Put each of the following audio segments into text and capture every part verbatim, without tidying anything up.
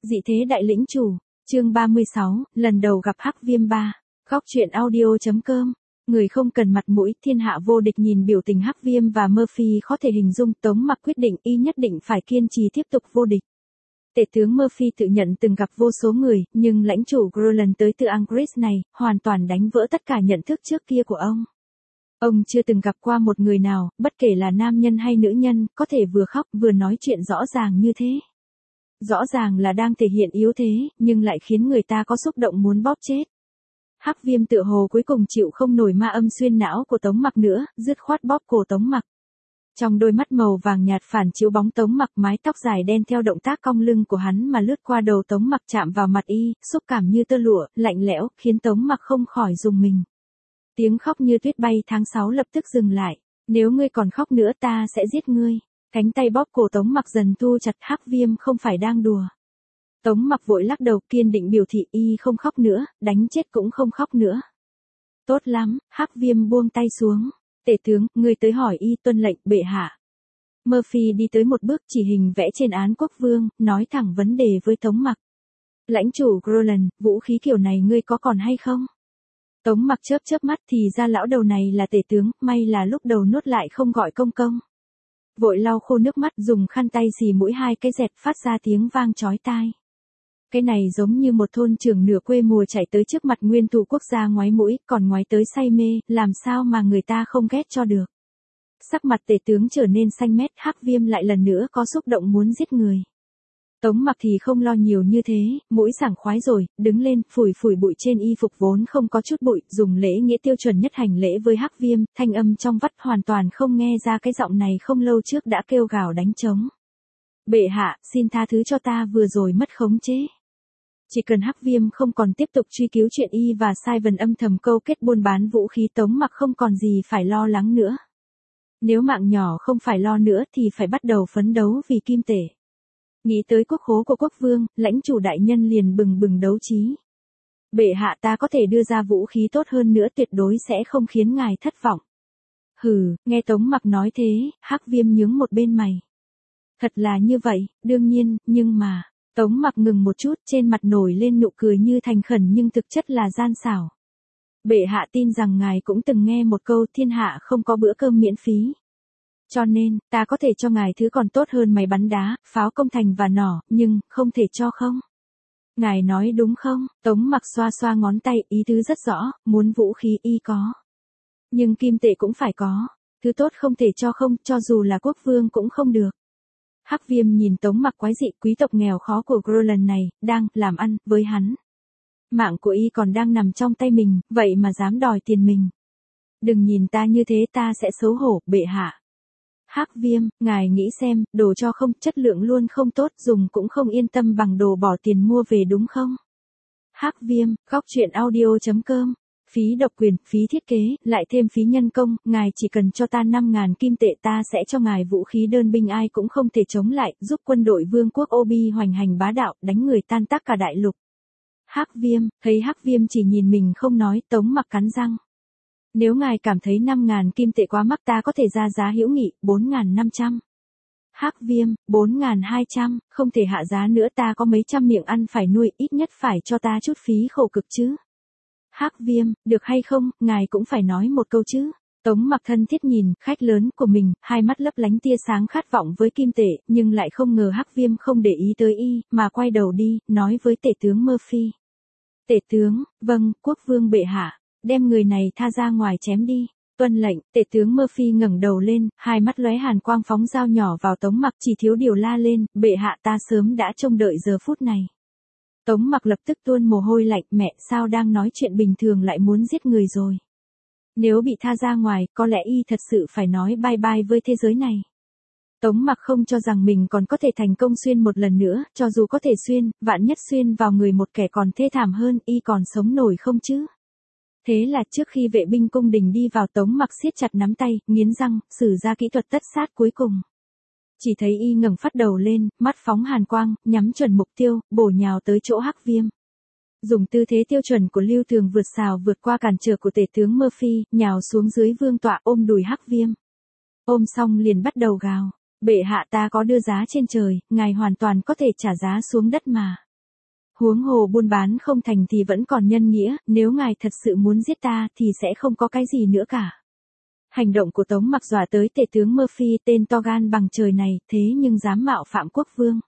Dị thế đại lĩnh chủ, chương ba mươi sáu, lần đầu gặp Hắc Viêm ba. Góc truyện audio chấm com. Người không cần mặt mũi, thiên hạ vô địch. Nhìn biểu tình Hắc Viêm và Murphy khó thể hình dung, Tống Mặc quyết định y nhất định phải kiên trì tiếp tục vô địch. Tể tướng Murphy tự nhận từng gặp vô số người, nhưng lãnh chủ Groland tới từ Angris này, hoàn toàn đánh vỡ tất cả nhận thức trước kia của ông. Ông chưa từng gặp qua một người nào, bất kể là nam nhân hay nữ nhân, có thể vừa khóc vừa nói chuyện rõ ràng như thế. Rõ ràng là đang thể hiện yếu thế, nhưng lại khiến người ta có xúc động muốn bóp chết. Hắc Viêm tựa hồ cuối cùng chịu không nổi ma âm xuyên não của Tống Mặc nữa, dứt khoát bóp cổ Tống Mặc. Trong đôi mắt màu vàng nhạt phản chiếu bóng Tống Mặc, mái tóc dài đen theo động tác cong lưng của hắn mà lướt qua đầu Tống Mặc chạm vào mặt y, xúc cảm như tơ lụa, lạnh lẽo, khiến Tống Mặc không khỏi rùng mình. Tiếng khóc như tuyết bay tháng sáu lập tức dừng lại. Nếu ngươi còn khóc nữa ta sẽ giết ngươi. Cánh tay bóp cổ Tống Mặc dần thu chặt. Hắc Viêm không phải đang đùa. Tống Mặc vội lắc đầu kiên định biểu thị y không khóc nữa, đánh chết cũng không khóc nữa. Tốt lắm, Hắc Viêm buông tay xuống. Tể tướng, ngươi tới hỏi y. Tuân lệnh, bệ hạ. Murphy đi tới một bước chỉ hình vẽ trên án quốc vương, nói thẳng vấn đề với Tống Mặc. Lãnh chủ Groland, vũ khí kiểu này ngươi có còn hay không? Tống Mặc chớp chớp mắt, thì ra lão đầu này là tể tướng, may là lúc đầu nuốt lại không gọi công công. Vội lau khô nước mắt, dùng khăn tay xì mũi hai cái dẹt, phát ra tiếng vang chói tai. Cái này giống như một thôn trưởng nửa quê mùa chạy tới trước mặt nguyên thủ quốc gia ngoái mũi, còn ngoái tới say mê, làm sao mà người ta không ghét cho được. Sắc mặt tể tướng trở nên xanh mét. Hắc Viêm lại lần nữa có xúc động muốn giết người. Tống Mặc thì không lo nhiều như thế, mũi sảng khoái rồi, đứng lên, phủi phủi bụi trên y phục vốn không có chút bụi, dùng lễ nghĩa tiêu chuẩn nhất hành lễ với Hắc Viêm, thanh âm trong vắt hoàn toàn không nghe ra cái giọng này không lâu trước đã kêu gào đánh trống. Bệ hạ, xin tha thứ cho ta vừa rồi mất khống chế. Chỉ cần Hắc Viêm không còn tiếp tục truy cứu chuyện y và Simon âm thầm câu kết buôn bán vũ khí, Tống Mặc không còn gì phải lo lắng nữa. Nếu mạng nhỏ không phải lo nữa thì phải bắt đầu phấn đấu vì kim tể. Nghĩ tới quốc khố của quốc vương, lãnh chủ đại nhân liền bừng bừng đấu trí. Bệ hạ, ta có thể đưa ra vũ khí tốt hơn nữa, tuyệt đối sẽ không khiến ngài thất vọng. Hừ, nghe Tống Mặc nói thế, Hắc Viêm nhướng một bên mày. Thật là như vậy, đương nhiên, nhưng mà, Tống Mặc ngừng một chút, trên mặt nổi lên nụ cười như thành khẩn nhưng thực chất là gian xảo. Bệ hạ tin rằng ngài cũng từng nghe một câu thiên hạ không có bữa cơm miễn phí. Cho nên, ta có thể cho ngài thứ còn tốt hơn máy bắn đá, pháo công thành và nỏ, nhưng, không thể cho không? Ngài nói đúng không? Tống Mặc xoa xoa ngón tay, ý tứ rất rõ, muốn vũ khí y có. Nhưng kim tệ cũng phải có, thứ tốt không thể cho không, cho dù là quốc vương cũng không được. Hắc Viêm nhìn Tống Mặc quái dị, quý tộc nghèo khó của Groland này, đang, làm ăn, với hắn. Mạng của y còn đang nằm trong tay mình, vậy mà dám đòi tiền mình. Đừng nhìn ta như thế, ta sẽ xấu hổ, bệ hạ. Hắc Viêm, ngài nghĩ xem, đồ cho không, chất lượng luôn không tốt, dùng cũng không yên tâm bằng đồ bỏ tiền mua về đúng không? Hắc Viêm, góc truyện audio chấm com. Phí độc quyền, phí thiết kế, lại thêm phí nhân công, ngài chỉ cần cho ta năm ngàn kim tệ, ta sẽ cho ngài vũ khí đơn binh ai cũng không thể chống lại, giúp quân đội vương quốc Obi hoành hành bá đạo, đánh người tan tác cả đại lục. Hắc Viêm, thấy Hắc Viêm chỉ nhìn mình không nói, Tống Mặc cắn răng. Nếu ngài cảm thấy năm ngàn kim tệ quá mắc, ta có thể ra giá hữu nghị, bốn ngàn năm trăm. Hắc Viêm, bốn ngàn hai trăm, không thể hạ giá nữa, ta có mấy trăm miệng ăn phải nuôi, ít nhất phải cho ta chút phí khổ cực chứ. Hắc Viêm, được hay không, ngài cũng phải nói một câu chứ. Tống Mặc thân thiết nhìn khách lớn của mình, hai mắt lấp lánh tia sáng khát vọng với kim tệ, nhưng lại không ngờ Hắc Viêm không để ý tới y, mà quay đầu đi, nói với tể tướng Murphy. Tể tướng, vâng, quốc vương bệ hạ. Đem người này tha ra ngoài chém đi. Tuân lệnh. Tể tướng Murphy ngẩng đầu lên, hai mắt lóe hàn quang phóng dao nhỏ vào Tống Mặc, chỉ thiếu điều la lên, bệ hạ, ta sớm đã trông đợi giờ phút này. Tống Mặc lập tức tuôn mồ hôi lạnh, mẹ, sao đang nói chuyện bình thường lại muốn giết người rồi. Nếu bị tha ra ngoài, có lẽ y thật sự phải nói bye bye với thế giới này. Tống Mặc không cho rằng mình còn có thể thành công xuyên một lần nữa, cho dù có thể xuyên, vạn nhất xuyên vào người một kẻ còn thê thảm hơn, y còn sống nổi không chứ? Thế là trước khi vệ binh cung đình đi vào, Tống Mặc siết chặt nắm tay, nghiến răng, sử ra kỹ thuật tất sát cuối cùng. Chỉ thấy y ngẩng phát đầu lên, mắt phóng hàn quang, nhắm chuẩn mục tiêu, bổ nhào tới chỗ Hắc Viêm. Dùng tư thế tiêu chuẩn của Lưu Tường vượt xào vượt qua cản trở của tể tướng Murphy, nhào xuống dưới vương tọa, ôm đùi Hắc Viêm. Ôm xong liền bắt đầu gào. Bệ hạ, ta có đưa giá trên trời, ngài hoàn toàn có thể trả giá xuống đất mà. Huống hồ buôn bán không thành thì vẫn còn nhân nghĩa, nếu ngài thật sự muốn giết ta thì sẽ không có cái gì nữa cả. Hành động của Tống Mặc dọa tới tể tướng Murphy tên to gan bằng trời này, thế nhưng dám mạo phạm quốc vương.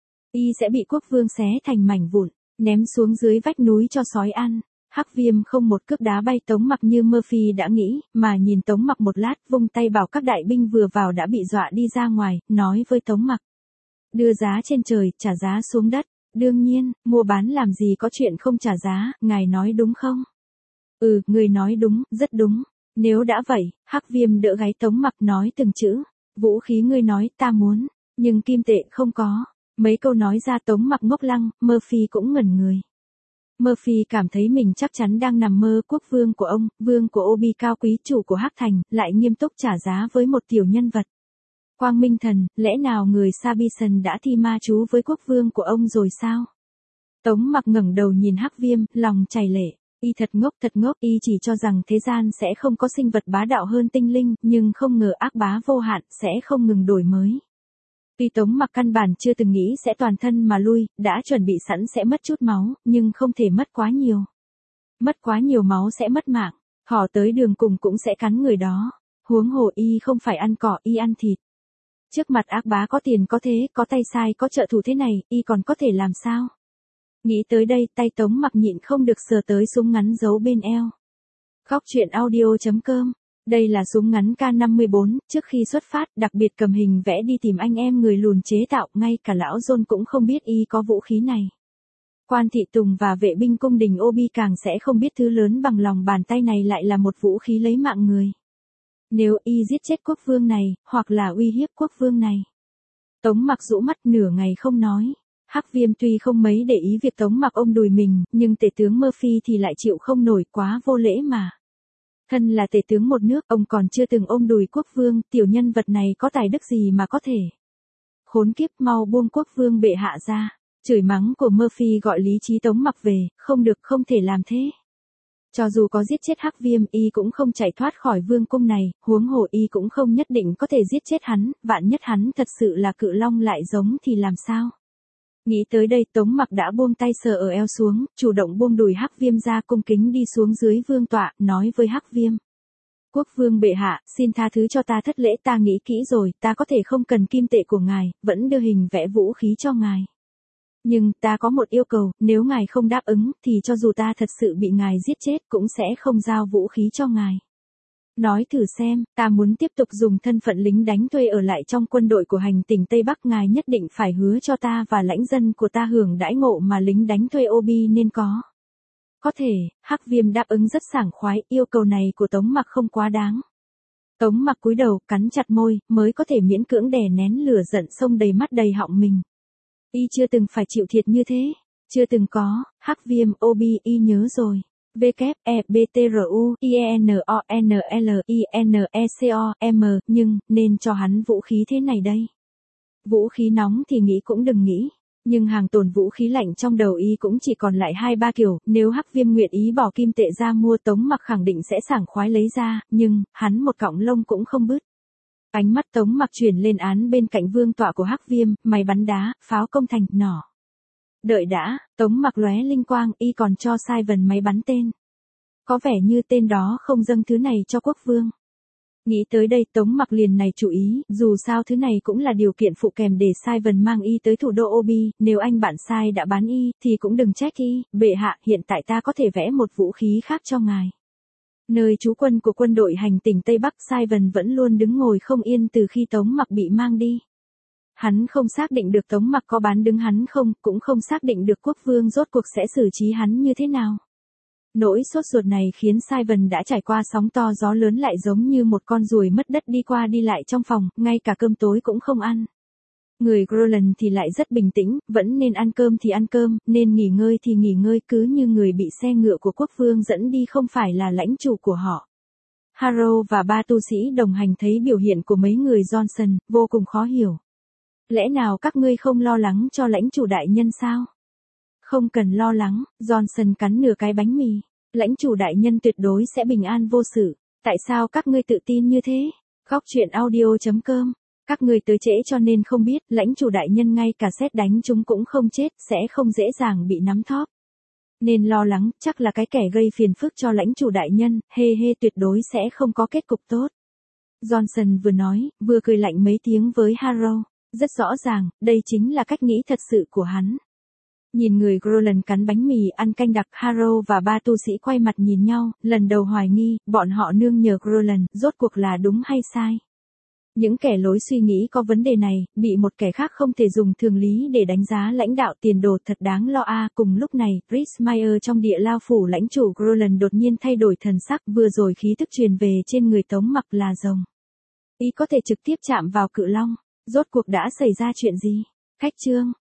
Y sẽ bị quốc vương xé thành mảnh vụn, ném xuống dưới vách núi cho sói ăn. Hắc Viêm không một cước đá bay Tống Mặc như Murphy đã nghĩ, mà nhìn Tống Mặc một lát, vung tay bảo các đại binh vừa vào đã bị dọa đi ra ngoài, nói với Tống Mặc. Đưa giá trên trời, trả giá xuống đất. Đương nhiên, mua bán làm gì có chuyện không trả giá, ngài nói đúng không? Ừ, người nói đúng, rất đúng. Nếu đã vậy, Hắc Viêm đỡ gáy Tống Mặc nói từng chữ. Vũ khí ngươi nói ta muốn, nhưng kim tệ không có. Mấy câu nói ra Tống Mặc ngốc lăng, Murphy cũng ngẩn người. Murphy cảm thấy mình chắc chắn đang nằm mơ. Quốc vương của ông, vương của Obi cao quý chủ của Hắc Thành, lại nghiêm túc trả giá với một tiểu nhân vật. Quang Minh Thần, lẽ nào người Sabison đã thi ma chú với quốc vương của ông rồi sao? Tống Mặc ngẩng đầu nhìn Hắc Viêm, lòng chảy lệ. Y thật ngốc thật ngốc, y chỉ cho rằng thế gian sẽ không có sinh vật bá đạo hơn tinh linh, nhưng không ngờ ác bá vô hạn sẽ không ngừng đổi mới. Tuy Tống Mặc căn bản chưa từng nghĩ sẽ toàn thân mà lui, đã chuẩn bị sẵn sẽ mất chút máu, nhưng không thể mất quá nhiều. Mất quá nhiều máu sẽ mất mạng, thỏ tới đường cùng cũng sẽ cắn người đó. Huống hồ y không phải ăn cỏ, y ăn thịt. Trước mặt ác bá có tiền có thế, có tay sai, có trợ thủ thế này, y còn có thể làm sao? Nghĩ tới đây, tay Tống Mặc nhịn không được sờ tới súng ngắn giấu bên eo. Góc truyện audio chấm com. Đây là súng ngắn K năm mươi bốn, trước khi xuất phát, đặc biệt cầm hình vẽ đi tìm anh em người lùn chế tạo, ngay cả lão John cũng không biết y có vũ khí này. Quan thị tùng và vệ binh cung đình Obi càng sẽ không biết thứ lớn bằng lòng bàn tay này lại là một vũ khí lấy mạng người. Nếu y giết chết quốc vương này, hoặc là uy hiếp quốc vương này. Tống Mặc rũ mắt nửa ngày không nói. Hắc Viêm tuy không mấy để ý việc Tống Mặc ôm đùi mình, nhưng tể tướng Murphy thì lại chịu không nổi, quá vô lễ mà. Thân là tể tướng một nước, ông còn chưa từng ôm đùi quốc vương, tiểu nhân vật này có tài đức gì mà có thể. Khốn kiếp, mau buông quốc vương bệ hạ ra. Chửi mắng của Murphy gọi lý trí Tống Mặc về, không được, không thể làm thế. Cho dù có giết chết Hắc Viêm, y cũng không chạy thoát khỏi vương cung này, huống hồ y cũng không nhất định có thể giết chết hắn, vạn nhất hắn thật sự là cự long lại giống thì làm sao? Nghĩ tới đây, Tống Mặc đã buông tay sờ ở eo xuống, chủ động buông đùi Hắc Viêm ra, cung kính đi xuống dưới vương tọa, nói với Hắc Viêm. Quốc vương bệ hạ, xin tha thứ cho ta thất lễ, ta nghĩ kỹ rồi, ta có thể không cần kim tệ của ngài, vẫn đưa hình vẽ vũ khí cho ngài. Nhưng, ta có một yêu cầu, nếu ngài không đáp ứng, thì cho dù ta thật sự bị ngài giết chết, cũng sẽ không giao vũ khí cho ngài. Nói thử xem, ta muốn tiếp tục dùng thân phận lính đánh thuê ở lại trong quân đội của hành tỉnh Tây Bắc, ngài nhất định phải hứa cho ta và lãnh dân của ta hưởng đãi ngộ mà lính đánh thuê Obi nên có. Có thể, Hắc Viêm đáp ứng rất sảng khoái, yêu cầu này của Tống Mặc không quá đáng. Tống Mặc cúi đầu, cắn chặt môi, mới có thể miễn cưỡng đè nén lửa giận sông đầy mắt đầy họng mình. Y chưa từng phải chịu thiệt như thế, chưa từng có. Hắc Viêm, Obi, y nhớ rồi. W E B T R U I E N O N L I N E C O M, nhưng, nên cho hắn vũ khí thế này đây. Vũ khí nóng thì nghĩ cũng đừng nghĩ, nhưng hàng tồn vũ khí lạnh trong đầu y cũng chỉ còn lại hai ba kiểu, nếu Hắc Viêm nguyện ý bỏ kim tệ ra mua, Tống Mặc khẳng định sẽ sảng khoái lấy ra, nhưng, hắn một cọng lông cũng không bứt. Ánh mắt Tống Mặc chuyển lên án bên cạnh vương tọa của Hắc Viêm, máy bắn đá, pháo công thành, nỏ. Đợi đã, Tống Mặc lóe linh quang, y còn cho sai vần máy bắn tên. Có vẻ như tên đó không dâng thứ này cho quốc vương. Nghĩ tới đây, Tống Mặc liền này chú ý, dù sao thứ này cũng là điều kiện phụ kèm để sai vần mang y tới thủ đô Obi, nếu anh bạn sai đã bán y, thì cũng đừng trách y, bệ hạ, hiện tại ta có thể vẽ một vũ khí khác cho ngài. Nơi trú quân của quân đội hành tỉnh Tây Bắc, sai vần vẫn luôn đứng ngồi không yên từ khi Tống Mặc bị mang đi. Hắn không xác định được Tống Mặc có bán đứng hắn không, cũng không xác định được quốc vương rốt cuộc sẽ xử trí hắn như thế nào. Nỗi sốt ruột này khiến sai vần đã trải qua sóng to gió lớn lại giống như một con ruồi mất đất đi qua đi lại trong phòng, ngay cả cơm tối cũng không ăn. Người Groland thì lại rất bình tĩnh, vẫn nên ăn cơm thì ăn cơm, nên nghỉ ngơi thì nghỉ ngơi, cứ như người bị xe ngựa của quốc vương dẫn đi không phải là lãnh chủ của họ. Harrow và ba tu sĩ đồng hành thấy biểu hiện của mấy người Johnson, vô cùng khó hiểu. Lẽ nào các ngươi không lo lắng cho lãnh chủ đại nhân sao? Không cần lo lắng, Johnson cắn nửa cái bánh mì. Lãnh chủ đại nhân tuyệt đối sẽ bình an vô sự. Tại sao các ngươi tự tin như thế? Góc truyện audio chấm com Các người tới trễ cho nên không biết, lãnh chủ đại nhân ngay cả sét đánh chúng cũng không chết, sẽ không dễ dàng bị nắm thóp. Nên lo lắng, chắc là cái kẻ gây phiền phức cho lãnh chủ đại nhân, hê hê tuyệt đối sẽ không có kết cục tốt. Johnson vừa nói, vừa cười lạnh mấy tiếng với Harrow. Rất rõ ràng, đây chính là cách nghĩ thật sự của hắn. Nhìn người Groland cắn bánh mì ăn canh đặc, Harrow và ba tu sĩ quay mặt nhìn nhau, lần đầu hoài nghi, bọn họ nương nhờ Groland, rốt cuộc là đúng hay sai. Những kẻ lối suy nghĩ có vấn đề này, bị một kẻ khác không thể dùng thường lý để đánh giá lãnh đạo tiền đồ thật đáng lo a. À, cùng lúc này, Prismeyer trong địa lao phủ lãnh chủ Groland đột nhiên thay đổi thần sắc, vừa rồi khí tức truyền về trên người Tống Mặc là rồng. Ý có thể trực tiếp chạm vào cự long. Rốt cuộc đã xảy ra chuyện gì? Khách trương.